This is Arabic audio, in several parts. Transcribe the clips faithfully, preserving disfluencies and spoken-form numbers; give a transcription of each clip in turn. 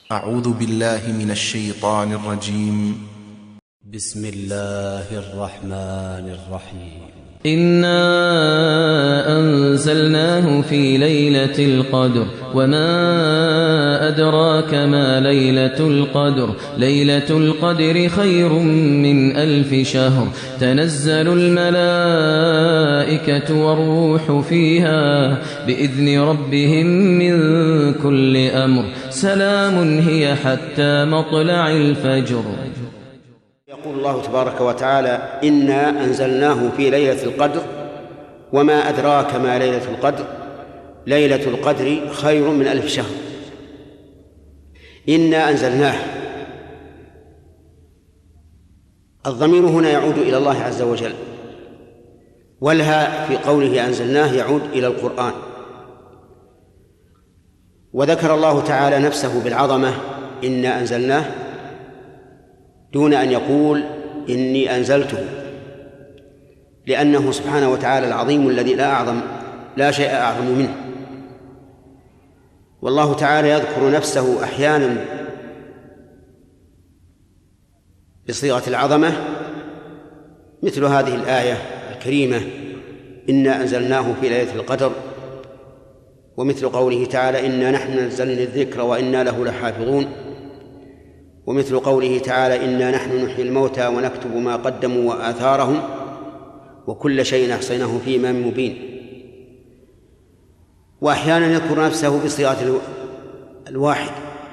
أعوذ بالله من الشيطان الرجيم. بسم الله الرحمن الرحيم. إنا أنزلناه في ليلة القدر وما أدراك ما ليلة القدر ليلة القدر خير من ألف شهر تنزل الملائكة والروح فيها بإذن ربهم من كل أمر سلام هي حتى مطلع الفجر. يقول الله تبارك وتعالى: إنا أنزلناه في ليلة القدر وما أدراك ما ليلة القدر ليلة القدر خير من ألف شهر. إنا أنزلناه، الضمير هنا يعود إلى الله عز وجل، والها في قوله أنزلناه يعود إلى القرآن. وذكر الله تعالى نفسه بالعظمة إنا أنزلناه دون أن يقول إني أنزلته، لأنه سبحانه وتعالى العظيم الذي لا أعظم لا شيء أعظم منه. والله تعالى يذكر نفسه أحيانا بصيغة العظمة مثل هذه الآية الكريمة: إنا أنزلناه في ليلة القدر، ومثل قوله تعالى: إنا نحن نزلنا الذكر وإنا له لحافظون، ومثل قوله تعالى: إنا نحن نحيي الموتى ونكتب ما قدموا وآثارهم وكل شيء أحصيناه في إمام مبين. وأحيانا يذكر نفسه بصيغة الواحد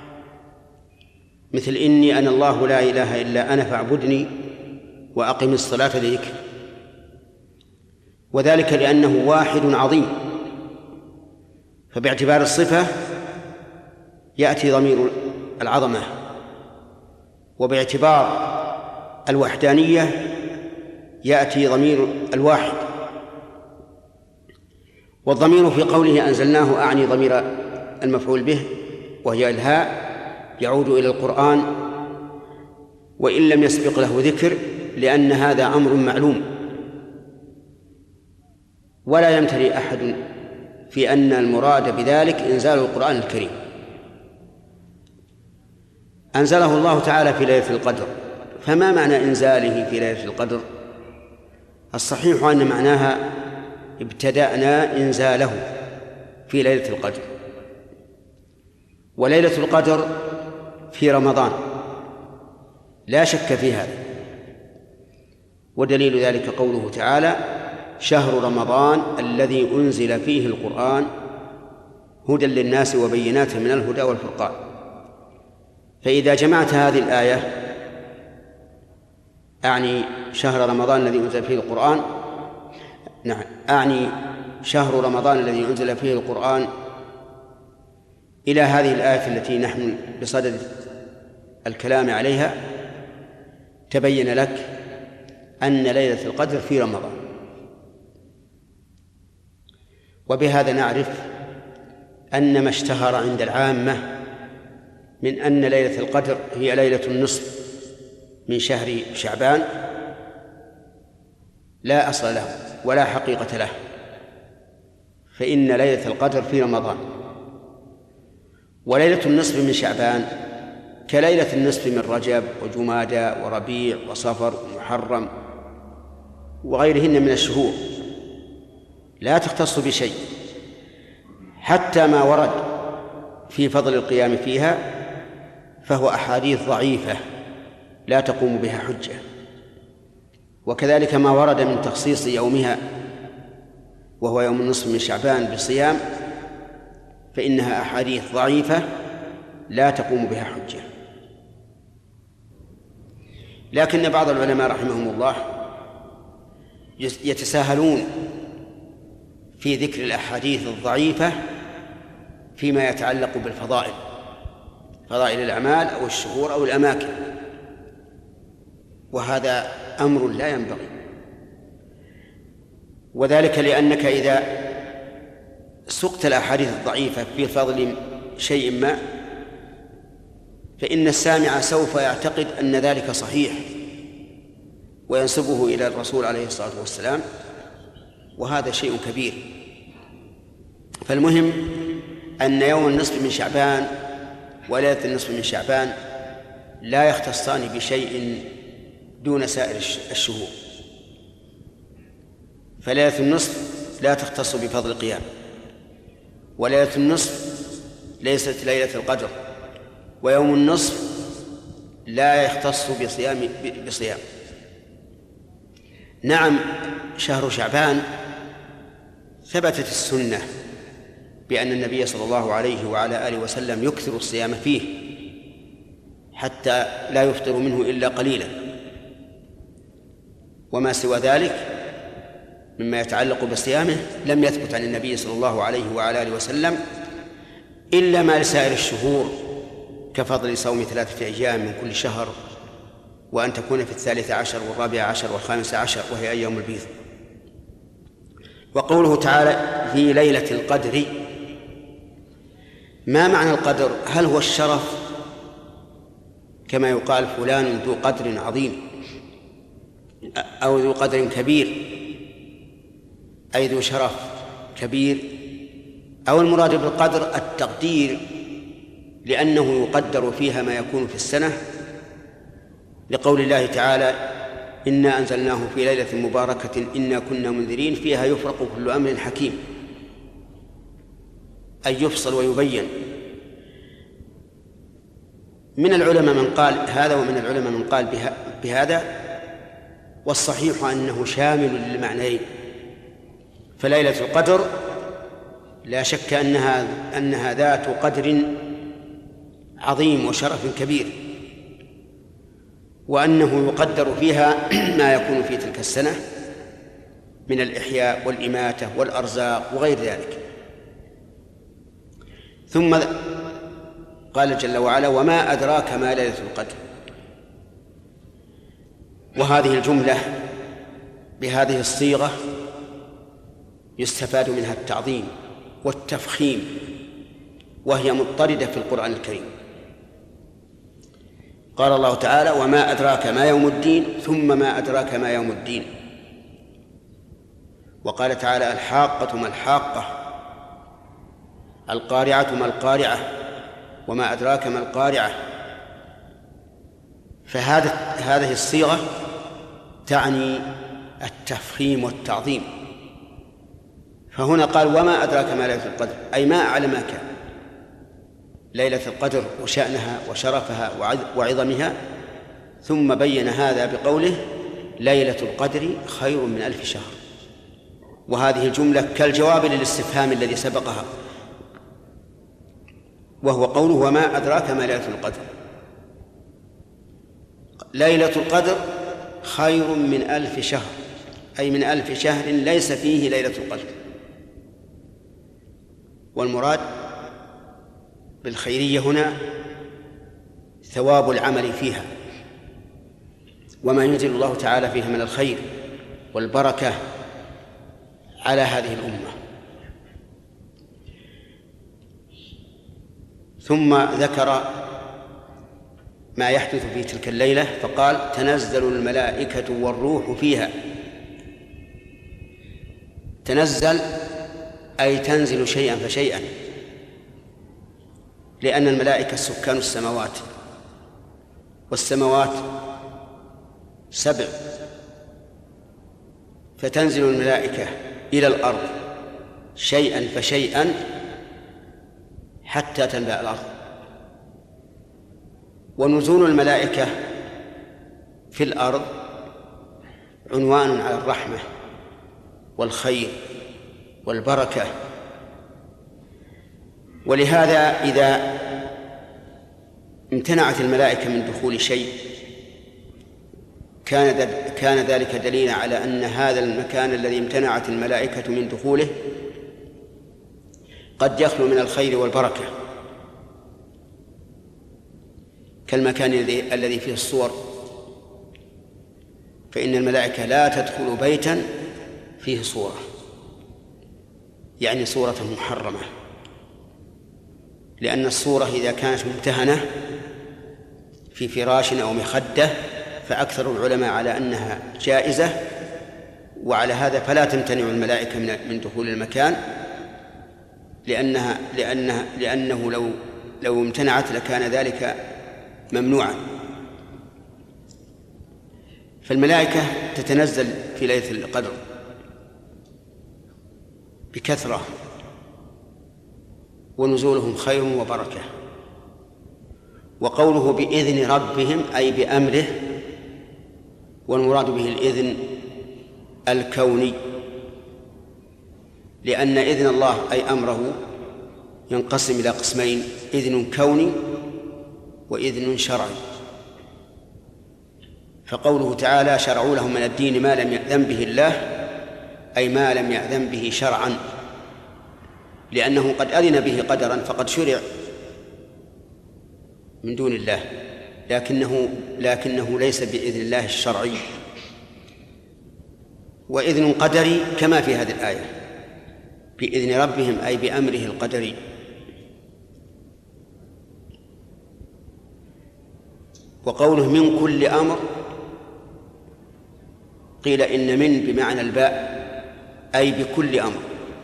مثل: إني أنا الله لا إله إلا أنا فاعبدني وأقم الصلاة لذكري، وذلك لأنه واحد عظيم، فباعتبار الصفة يأتي ضمير العظمة، وباعتبار الوحدانية يأتي ضمير الواحد. والضمير في قوله أنزلناه أعني ضمير المفعول به وهي الهاء، يعود إلى القرآن وإن لم يسبق له ذكر، لأن هذا أمر معلوم، ولا يمتري أحد في أن المراد بذلك إنزال القرآن الكريم. أنزله الله تعالى في ليلة القدر، فما معنى إنزاله في ليلة القدر؟ الصحيح أن معناها ابتدأنا إنزاله في ليلة القدر، وليلة القدر في رمضان لا شك في هذا، ودليل ذلك قوله تعالى: شهر رمضان الذي أنزل فيه القرآن هدى للناس وبينات من الهدى والفرقان. فإذا جمعت هذه الآية أعني شهر رمضان الذي أنزل فيه القرآن نعم أعني شهر رمضان الذي أنزل فيه القرآن إلى هذه الآية التي نحن بصدد الكلام عليها، تبين لك أن ليلة القدر في رمضان. وبهذا نعرف أن ما اشتهر عند العامة من أن ليلة القدر هي ليلة النصف من شهر شعبان لا أصل له ولا حقيقة له، فإن ليلة القدر في رمضان. وليلة النصف من شعبان كليلة النصف من رجب وجمادى وربيع وصفر ومحرم وغيرهن من الشهور، لا تختص بشيء، حتى ما ورد في فضل القيام فيها فهو أحاديث ضعيفة لا تقوم بها حجة، وكذلك ما ورد من تخصيص يومها وهو يوم النصف من شعبان بالصيام فإنها أحاديث ضعيفة لا تقوم بها حجة. لكن بعض العلماء رحمهم الله يتساهلون في ذكر الأحاديث الضعيفة فيما يتعلق بالفضائل، فضائل الأعمال أو الشهور أو الأماكن، وهذا أمر لا ينبغي، وذلك لأنك إذا سقت الأحاديث الضعيفة في فضل شيء ما فإن السامع سوف يعتقد أن ذلك صحيح وينسبه إلى الرسول عليه الصلاة والسلام، وهذا شيء كبير. فالمهم أن يوم النصف من شعبان وليلة النصف من شعبان لا يختصان بشيء دون سائر الشهور، فليلة النصف لا تختص بفضل القيام، وليلة النصف ليست ليلة القدر، ويوم النصف لا يختص بصيام بصيام. نعم، شهر شعبان ثبتت السنة بأن النبي صلى الله عليه وعلى آله وسلم يكثر الصيام فيه حتى لا يفطر منه إلا قليلا، وما سوى ذلك مما يتعلق بصيامه لم يثبت عن النبي صلى الله عليه وعلى آله وسلم إلا ما لسائر الشهور كفضل صوم ثلاثة أيام من كل شهر، وأن تكون في الثالث عشر والرابع عشر والخامس عشر وهي أيام البيض. وقوله تعالى في ليلة القدر، ما معنى القدر؟ هل هو الشرف كما يقال فلان ذو قدر عظيم أو ذو قدر كبير أي ذو شرف كبير، أو المراد بالقدر التقدير لأنه يقدر فيها ما يكون في السنة، لقول الله تعالى إنا أنزلناه في ليلة مباركة إنا كنا منذرين فيها يفرق كل أمر حكيم، أي يفصل ويبين. من العلماء من قال هذا ومن العلماء من قال بهذا، والصحيح أنه شامل للمعنيين. فليلة القدر لا شك أنها أنها ذات قدر عظيم وشرف كبير، وأنه يقدر فيها ما يكون في تلك السنة من الإحياء والإماتة والأرزاق وغير ذلك. ثم قال جل وعلا وما أدراك ما ليلة القدر، وهذه الجملة بهذه الصيغة يستفاد منها التعظيم والتفخيم، وهي مضطردة في القرآن الكريم. قال الله تعالى وما أدراك ما يوم الدين، ثم ما أدراك ما يوم الدين. وقال تعالى الحاقة ما الحاقة، القارعة ما القارعة، وما أدراك ما القارعة. فهذا هذه الصيغة تعني التفخيم والتعظيم. فهنا قال وما أدراك ما ليلة القدر، أي ما أعلمك ليلة القدر وشأنها وشرفها وعظمها، ثم بين هذا بقوله ليلة القدر خير من ألف شهر. وهذه الجملة كالجواب للاستفهام الذي سبقها، وهو قوله وما أدراك ما ليلة القدر. ليلة القدر خير من ألف شهر، أي من ألف شهر ليس فيه ليلة القدر. والمراد بالخيرية هنا ثواب العمل فيها وما ينزل الله تعالى فيها من الخير والبركة على هذه الأمة. ثم ذكر ما يحدث في تلك الليلة فقال تنزل الملائكة والروح فيها. تنزل أي تنزل شيئا فشيئا، لأن الملائكة سكان السماوات، والسماوات سبع، فتنزل الملائكة إلى الأرض شيئا فشيئا حتى تنبأ الأرض. ونزول الملائكة في الأرض عنوان على الرحمة والخير والبركة. ولهذا إذا امتنعت الملائكة من دخول شيء كان كان ذلك دليلا على أن هذا المكان الذي امتنعت الملائكة من دخوله قد يخلو من الخير والبركة، كالمكان الذي فيه الصور، فإن الملائكة لا تدخل بيتا فيه صورة، يعني صورة محرمة، لأن الصورة إذا كانت ممتهنة في فراش أو مخدة فأكثر العلماء على أنها جائزة، وعلى هذا فلا تمتنع الملائكة من دخول المكان، لأنها لأنها لأنه لو لو امتنعت لكان ذلك ممنوعا. فالملائكة تتنزل في ليلة القدر بكثرة، ونزولهم خير وبركة. وقوله بإذن ربهم أي بأمره، والمراد به الإذن الكوني، لأن إذن الله أي أمره ينقسم إلى قسمين: إذن كوني وإذن شرعي. فقوله تعالى شرعوا لهم من الدين ما لم يأذن به الله، أي ما لم يأذن به شرعا، لأنه قد أذن به قدرا فقد شرع من دون الله، لكنه لكنه ليس بإذن الله الشرعي. وإذن قدري كما في هذه الآية بإذن ربهم أي بأمره القدري. وقوله من كل أمر قيل إن من بمعنى الباء أي بكل أمر،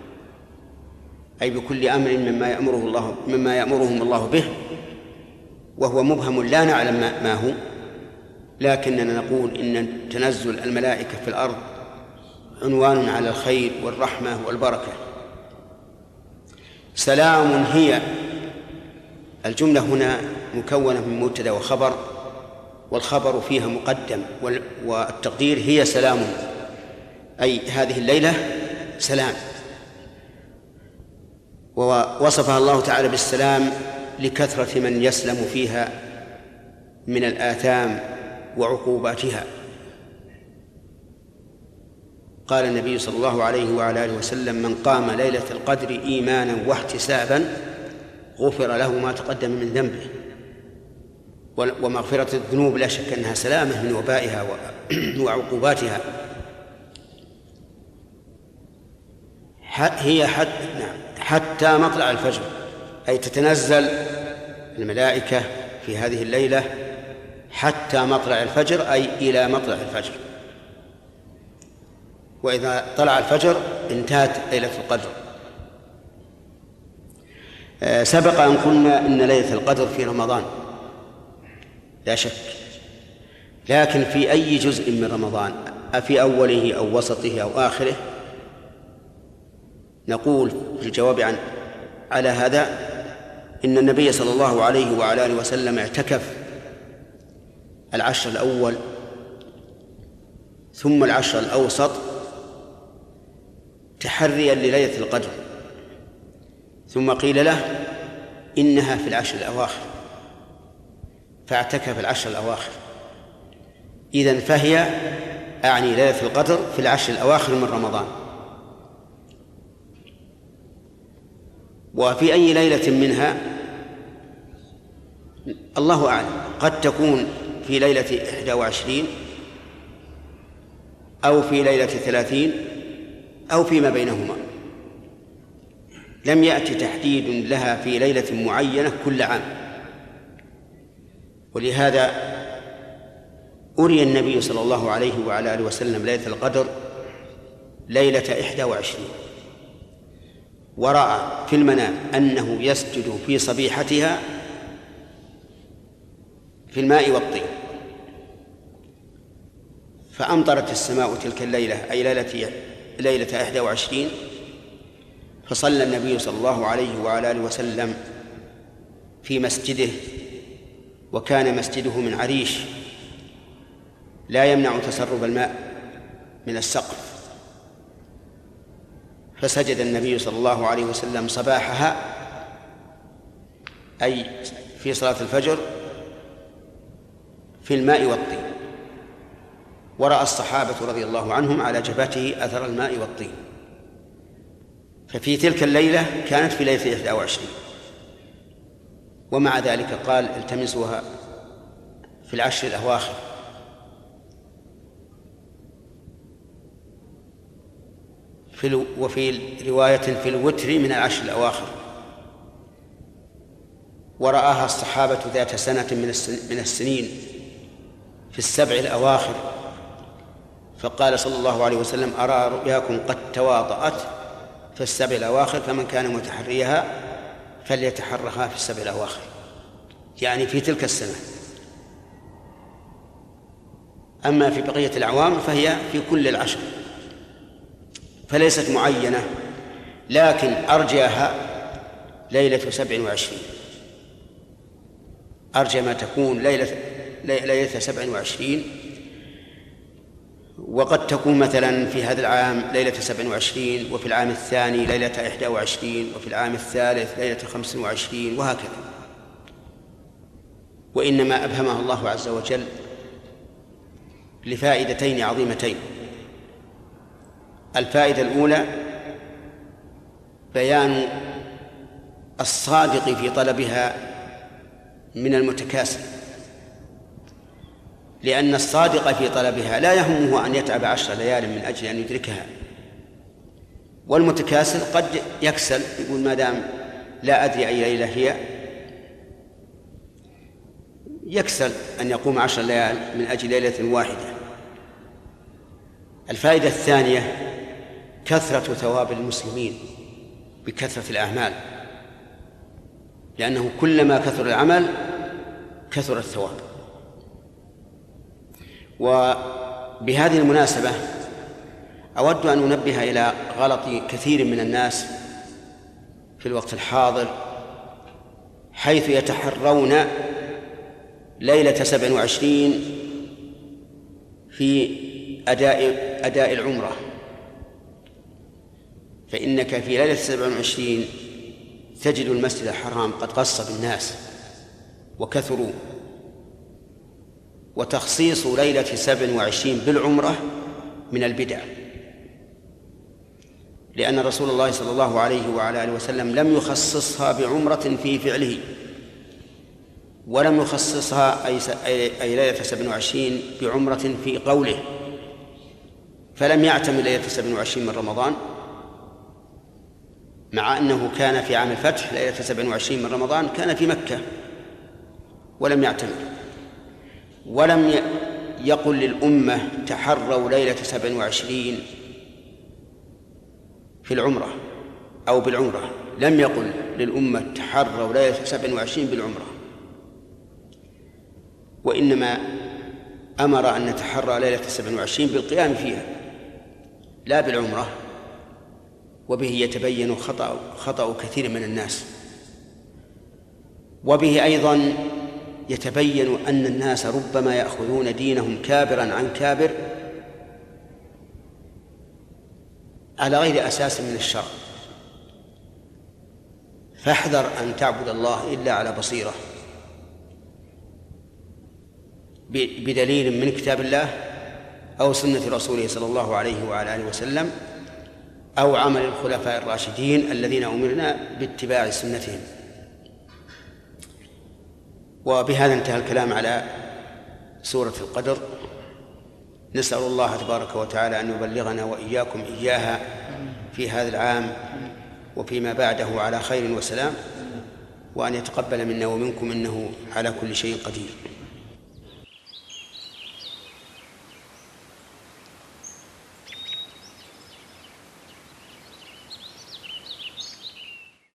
أي بكل أمر مما يأمره الله مما يأمرهم الله به، وهو مبهم لا نعلم ما هو، لكننا نقول إن تنزل الملائكة في الأرض عنوان على الخير والرحمة والبركة. سلام هي، الجملة هنا مكونة من مبتدأ وخبر، والخبر فيها مقدم، والتقدير هي سلام، أي هذه الليلة سلام. ووصفها الله تعالى بالسلام لكثرة من يسلم فيها من الآثام وعقوباتها. قال النبي صلى الله عليه وعلى آله وسلم: من قام ليلة القدر إيمانا واحتسابا غفر له ما تقدم من ذنبه. ومغفرة الذنوب لا شك أنها سلامة من وبائها وعقوباتها. هي حتى مطلع الفجر، أي تتنزل الملائكة في هذه الليلة حتى مطلع الفجر، أي إلى مطلع الفجر. وإذا طلع الفجر انتهت ليلة القدر. سبق أن قلنا إن ليلة القدر في رمضان لا شك، لكن في أي جزء من رمضان، أفي أوله أو وسطه أو آخره؟ نقول في الجواب عن على هذا إن النبي صلى الله عليه وعلى آله وسلم اعتكف العشر الأول ثم العشر الأوسط تحريا لليلة القدر، ثم قيل له إنها في العشر الأواخر فاعتكف العشر الأواخر. إذن فهي أعني ليلة القدر في العشر الأواخر من رمضان. وفي أي ليلة منها الله أعلم، قد تكون في ليلة إحدى وعشرين أو في ليلة ثلاثين أو فيما بينهما، لم يأتي تحديد لها في ليلة معينة كل عام. ولهذا أري النبي صلى الله عليه وعلى آله وسلم ليلة القدر ليلة إحدى وعشرين، ورأى في المنام أنه يسجد في صبيحتها في الماء والطين، فأمطرت السماء تلك الليلة أي ليلة ليلة إحدى وعشرين، فصلى النبي صلى الله عليه وعلى آله وسلم في مسجده، وكان مسجده من عريش لا يمنع تسرب الماء من السقف، فسجد النبي صلى الله عليه وسلم صباحها أي في صلاة الفجر في الماء والطين، ورأى الصحابة رضي الله عنهم على جبهته أثر الماء والطين. ففي تلك الليلة كانت في ليلة إحدى وعشرين، ومع ذلك قال التمسوها في العشر الأواخر. في وفي رواية في الوتر من العشر الأواخر. ورآها الصحابة ذات سنة من السنين في السبع الأواخر، فقال صلى الله عليه وسلم: أرى رؤياكم قد تواطأت في السبع الأواخر، فمن كان متحريها فليتحرها في السبع الأواخر. يعني في تلك السنة. أما في بقية الأعوام فهي في كل العشر، فليست معينة، لكن أرجاها ليلة سبع وعشرين، أرجى ما تكون ليلة ليلة سبع وعشرين. وقد تكون مثلا في هذا العام ليلة سبع وعشرين، وفي العام الثاني ليلة إحدى وعشرين، وفي العام الثالث ليلة خمس وعشرين، وهكذا. وإنما أبهمها الله عز وجل لفائدتين عظيمتين. الفائدة الأولى بيان الصادق في طلبها من المتكاسل، لأن الصادق في طلبها لا يهمه أن يتعب عشر ليال من أجل أن يدركها، والمتكاسل قد يكسل، يقول ما دام لا أدري أي ليلة هي، يكسل أن يقوم عشر ليال من أجل ليلة واحدة. الفائدة الثانية كثرة ثواب المسلمين بكثرة الأعمال، لأنه كلما كثر العمل كثر الثواب. وبهذه المناسبة أود أن أنبه إلى غلط كثير من الناس في الوقت الحاضر، حيث يتحرون ليلة سبع وعشرين في أداء أداء العمرة. فإنك في ليلة سبع وعشرين تجد المسجد الحرام قد غص بالناس وكثروا، وتخصيص ليلة سبع وعشرين بالعمرة من البدع، لأن رسول الله صلى الله عليه وعلى آله وسلم لم يخصصها بعمرة في فعله، ولم يخصصها أي ليلة سبع وعشرين بعمرة في قوله، فلم يعتمد ليلة سبع وعشرين من رمضان، مع أنه كان في عام الفتح ليلة سبع وعشرين من رمضان كان في مكة ولم يعتمد. ولم يقل للأمة تحروا ليلة سبع وعشرين في العمرة أو بالعمرة، لم يقل للأمة تحروا ليلة سبع وعشرين بالعمرة، وإنما أمر أن نتحرى ليلة سبع وعشرين بالقيام فيها لا بالعمرة. وبه يتبين خطأ, خطأ كثير من الناس، وبه أيضا يتبين أن الناس ربما يأخذون دينهم كابرا عن كابر على غير أساس من الشرع. فاحذر أن تعبد الله إلا على بصيرة، بدليل من كتاب الله أو سنة رسوله صلى الله عليه وعلى آله وسلم أو عمل الخلفاء الراشدين الذين أمرنا باتباع سنتهم. وبهذا انتهى الكلام على سورة القدر. نسأل الله تبارك وتعالى أن يبلغنا وإياكم إياها في هذا العام وفيما بعده على خير وسلام، وأن يتقبل منا ومنكم إنه على كل شيء قدير.